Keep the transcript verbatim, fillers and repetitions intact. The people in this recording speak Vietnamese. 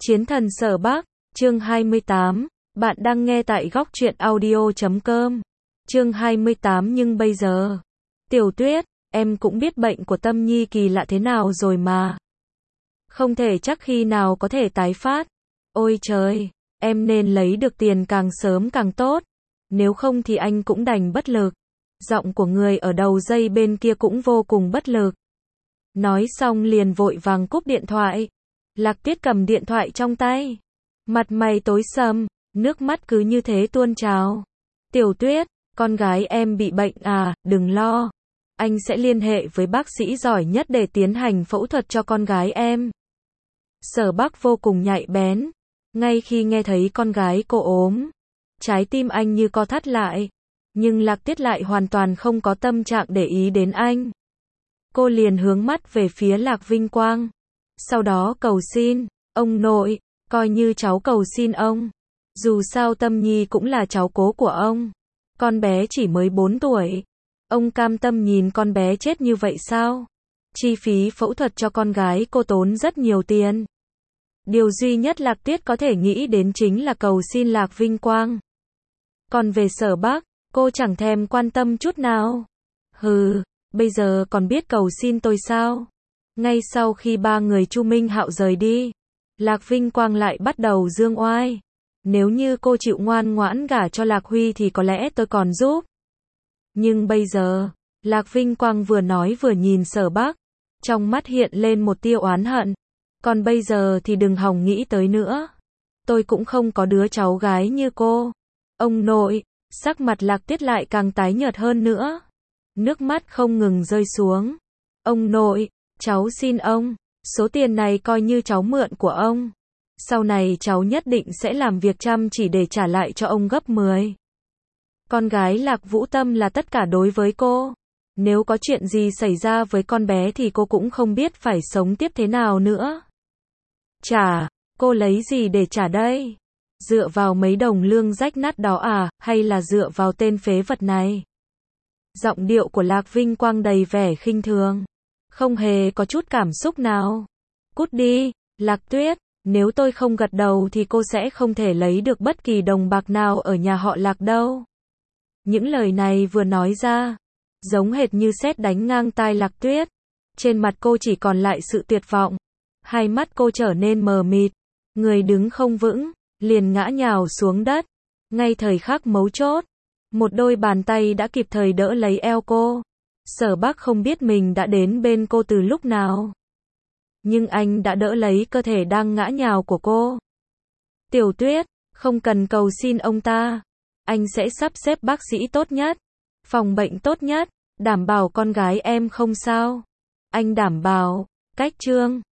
Chiến thần Sở Bắc, chương hai mươi tám, bạn đang nghe tại góc truyện audio chấm com. Chương hai mươi tám nhưng bây giờ, Tiểu Tuyết, em cũng biết bệnh của Tâm Nhi kỳ lạ thế nào rồi mà. Không thể chắc khi nào có thể tái phát. Ôi trời, em nên lấy được tiền càng sớm càng tốt. Nếu không thì anh cũng đành bất lực. Giọng của người ở đầu dây bên kia cũng vô cùng bất lực. Nói xong liền vội vàng cúp điện thoại. Lạc Tuyết cầm điện thoại trong tay. Mặt mày tối sầm, nước mắt cứ như thế tuôn trào. Tiểu Tuyết, con gái em bị bệnh à, đừng lo. Anh sẽ liên hệ với bác sĩ giỏi nhất để tiến hành phẫu thuật cho con gái em. Sở Bắc vô cùng nhạy bén. Ngay khi nghe thấy con gái cô ốm, trái tim anh như co thắt lại. Nhưng Lạc Tuyết lại hoàn toàn không có tâm trạng để ý đến anh. Cô liền hướng mắt về phía Lạc Vinh Quang. Sau đó cầu xin, ông nội, coi như cháu cầu xin ông. Dù sao Tâm Nhi cũng là cháu cố của ông. Con bé chỉ mới bốn tuổi. Ông cam tâm nhìn con bé chết như vậy sao? Chi phí phẫu thuật cho con gái cô tốn rất nhiều tiền. Điều duy nhất Lạc Tuyết có thể nghĩ đến chính là cầu xin Lạc Vinh Quang. Còn về Sở Bắc, cô chẳng thèm quan tâm chút nào. Hừ, bây giờ còn biết cầu xin tôi sao? Ngay sau khi ba người Chu Minh Hạo rời đi, Lạc Vinh Quang lại bắt đầu dương oai. Nếu như cô chịu ngoan ngoãn gả cho Lạc Huy thì có lẽ tôi còn giúp. Nhưng bây giờ, Lạc Vinh Quang vừa nói vừa nhìn Sở Bắc, trong mắt hiện lên một tia oán hận. Còn bây giờ thì đừng hòng nghĩ tới nữa. Tôi cũng không có đứa cháu gái như cô. Ông nội, sắc mặt Lạc Tuyết lại càng tái nhợt hơn nữa. Nước mắt không ngừng rơi xuống. Ông nội, cháu xin ông, số tiền này coi như cháu mượn của ông. Sau này cháu nhất định sẽ làm việc chăm chỉ để trả lại cho ông gấp mười. Con gái Lạc Vũ Tâm là tất cả đối với cô. Nếu có chuyện gì xảy ra với con bé thì cô cũng không biết phải sống tiếp thế nào nữa. Trả, cô lấy gì để trả đây? Dựa vào mấy đồng lương rách nát đó à, hay là dựa vào tên phế vật này? Giọng điệu của Lạc Vinh Quang đầy vẻ khinh thường. Không hề có chút cảm xúc nào. Cút đi, Lạc Tuyết, nếu tôi không gật đầu thì cô sẽ không thể lấy được bất kỳ đồng bạc nào ở nhà họ Lạc đâu. Những lời này vừa nói ra, giống hệt như sét đánh ngang tai Lạc Tuyết. Trên mặt cô chỉ còn lại sự tuyệt vọng. Hai mắt cô trở nên mờ mịt. Người đứng không vững, liền ngã nhào xuống đất. Ngay thời khắc mấu chốt, một đôi bàn tay đã kịp thời đỡ lấy eo cô. Sở Bắc không biết mình đã đến bên cô từ lúc nào. Nhưng anh đã đỡ lấy cơ thể đang ngã nhào của cô. Tiểu Tuyết, không cần cầu xin ông ta. Anh sẽ sắp xếp bác sĩ tốt nhất, phòng bệnh tốt nhất, đảm bảo con gái em không sao. Anh đảm bảo. Cách chương